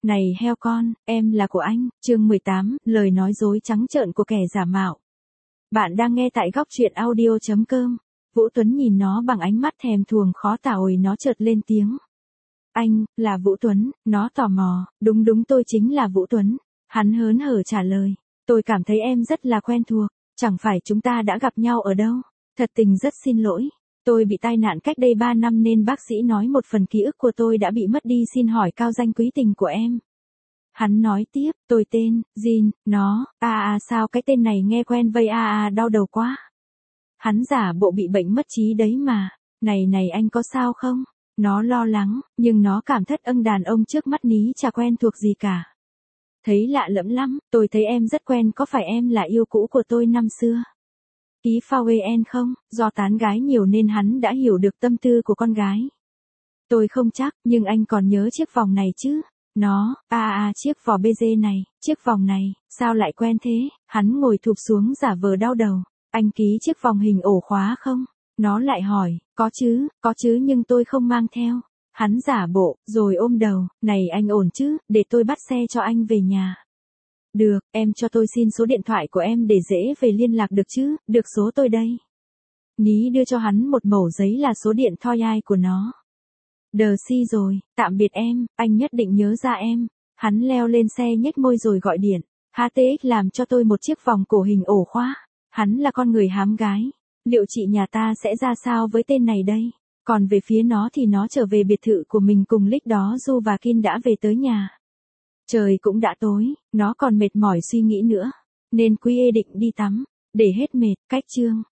Này heo con, em là của anh, chương 18, lời nói dối trắng trợn của kẻ giả mạo. Bạn đang nghe tại góc truyện audio.com. Vũ Tuấn nhìn nó bằng ánh mắt thèm thuồng khó tả, nó chợt lên tiếng. Anh, là Vũ Tuấn, nó tò mò, đúng tôi chính là Vũ Tuấn. Hắn hớn hở trả lời, tôi cảm thấy em rất là quen thuộc, chẳng phải chúng ta đã gặp nhau ở đâu. Thật tình rất xin lỗi, tôi bị tai nạn cách đây 3 năm nên bác sĩ nói một phần ký ức của tôi đã bị mất đi, xin hỏi cao danh quý tình của em. Hắn nói tiếp, tôi tên, Jin, nó, sao cái tên này nghe quen vậy đau đầu quá. Hắn giả bộ bị bệnh mất trí đấy mà, này anh có sao không? Nó lo lắng, nhưng nó cảm thất đàn ông trước mắt ní chả quen thuộc gì cả. Thấy lạ lẫm lắm, tôi thấy em rất quen, có phải em là yêu cũ của tôi năm xưa? Ký Fawen không, do tán gái nhiều nên hắn đã hiểu được tâm tư của con gái. Tôi không chắc, nhưng anh còn nhớ chiếc vòng này chứ? Nó, chiếc vỏ BG này, chiếc vòng này, sao lại quen thế? Hắn ngồi thụp xuống giả vờ đau đầu. Anh ký chiếc vòng hình ổ khóa không? Nó lại hỏi, có chứ nhưng tôi không mang theo. Hắn giả bộ, rồi ôm đầu, này anh ổn chứ, để tôi bắt xe cho anh về nhà. Được, em cho tôi xin số điện thoại của em để dễ về liên lạc được chứ, được số tôi đây. Ní đưa cho hắn một mẩu giấy là số điện thoại của nó. Đờ si rồi, tạm biệt em, anh nhất định nhớ ra em. Hắn leo lên xe nhếch môi rồi gọi điện. HTX làm cho tôi một chiếc vòng cổ hình ổ khóa. Hắn là con người hám gái. Liệu chị nhà ta sẽ ra sao với tên này đây? Còn về phía nó thì nó trở về biệt thự của mình cùng Lick đó, Du và Kin đã về tới nhà. Trời cũng đã tối, nó còn mệt mỏi suy nghĩ nữa. Nên Quy định đi tắm. Để hết mệt, cách chương.